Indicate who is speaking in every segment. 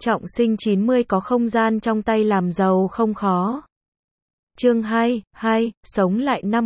Speaker 1: Trọng sinh 90 có không gian trong tay làm giàu không khó. Chương 2, sống lại năm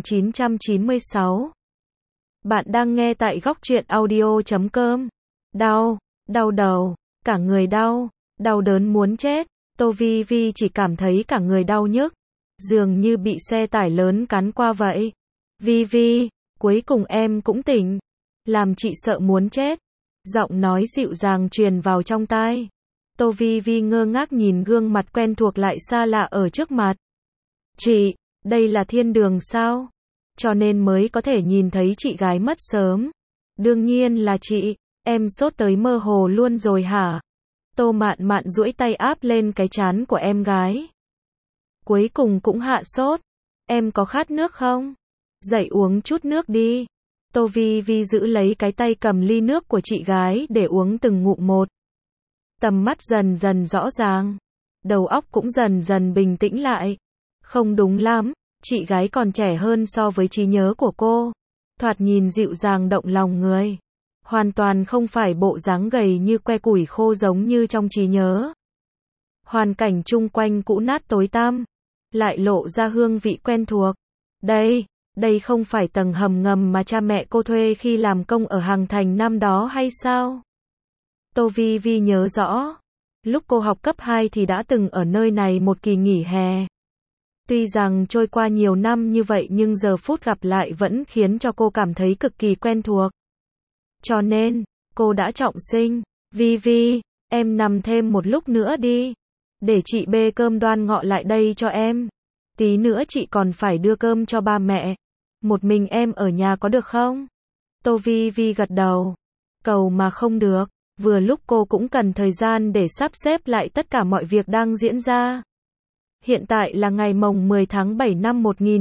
Speaker 1: 1996. Bạn đang nghe tại góc truyện audio.com. Đau đầu, cả người đau, đau đớn muốn chết. Tô Vi Vi chỉ cảm thấy cả người đau nhức, dường như bị xe tải lớn cán qua vậy. Vi Vi, cuối cùng em cũng tỉnh, làm chị sợ muốn chết. Giọng nói dịu dàng truyền vào trong tai. Tô Vi Vi ngơ ngác nhìn gương mặt quen thuộc lại xa lạ ở trước mặt. Chị, đây là thiên đường sao? Cho nên mới có thể nhìn thấy chị gái mất sớm. Đương nhiên là chị, em sốt tới mơ hồ luôn rồi hả? Tô Mạn Mạn duỗi tay áp lên cái trán của em gái. Cuối cùng cũng hạ sốt. Em có khát nước không? Dậy uống chút nước đi. Tô Vi Vi giữ lấy cái tay cầm ly nước của chị gái để uống từng ngụm một. Tầm mắt dần dần rõ ràng, đầu óc cũng dần dần bình tĩnh lại. Không đúng lắm, chị gái còn trẻ hơn so với trí nhớ của cô. Thoạt nhìn dịu dàng động lòng người. Hoàn toàn không phải bộ dáng gầy như que củi khô giống như trong trí nhớ. Hoàn cảnh chung quanh cũ nát tối tăm, lại lộ ra hương vị quen thuộc. Đây không phải tầng hầm ngầm mà cha mẹ cô thuê khi làm công ở Hàng Thành năm đó hay sao? Tô Vi Vi nhớ rõ, lúc cô học cấp 2 thì đã từng ở nơi này một kỳ nghỉ hè. Tuy rằng trôi qua nhiều năm như vậy nhưng giờ phút gặp lại vẫn khiến cho cô cảm thấy cực kỳ quen thuộc. Cho nên, cô đã trọng sinh. Vi Vi, em nằm thêm một lúc nữa đi, để chị bê cơm đoan ngọ lại đây cho em. Tí nữa chị còn phải đưa cơm cho ba mẹ. Một mình em ở nhà có được không? Tô Vi Vi gật đầu. Cầu mà không được. Vừa lúc cô cũng cần thời gian để sắp xếp lại tất cả mọi việc đang diễn ra. Hiện tại là ngày mồng 10 tháng 7 năm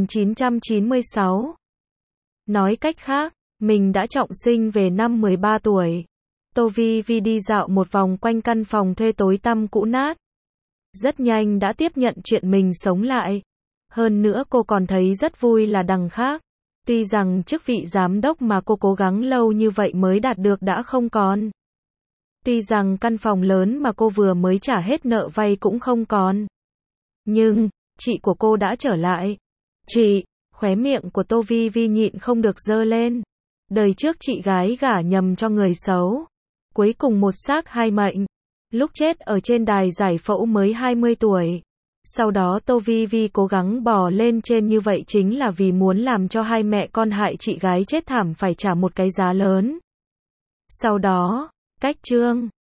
Speaker 1: 1996. Nói cách khác, mình đã trọng sinh về năm 13 tuổi. Tô Vi Vi đi dạo một vòng quanh căn phòng thuê tối tăm cũ nát. Rất nhanh đã tiếp nhận chuyện mình sống lại. Hơn nữa cô còn thấy rất vui là đằng khác. Tuy rằng chức vị giám đốc mà cô cố gắng lâu như vậy mới đạt được đã không còn. Tuy rằng căn phòng lớn mà cô vừa mới trả hết nợ vay cũng không còn. Nhưng, chị của cô đã trở lại. Chị, khóe miệng của Tô Vi Vi nhịn không được giơ lên. Đời trước chị gái gả nhầm cho người xấu. Cuối cùng một xác hai mệnh. Lúc chết ở trên đài giải phẫu mới 20 tuổi. Sau đó Tô Vi Vi cố gắng bò lên trên như vậy chính là vì muốn làm cho hai mẹ con hại chị gái chết thảm phải trả một cái giá lớn. Sau đó, cách chương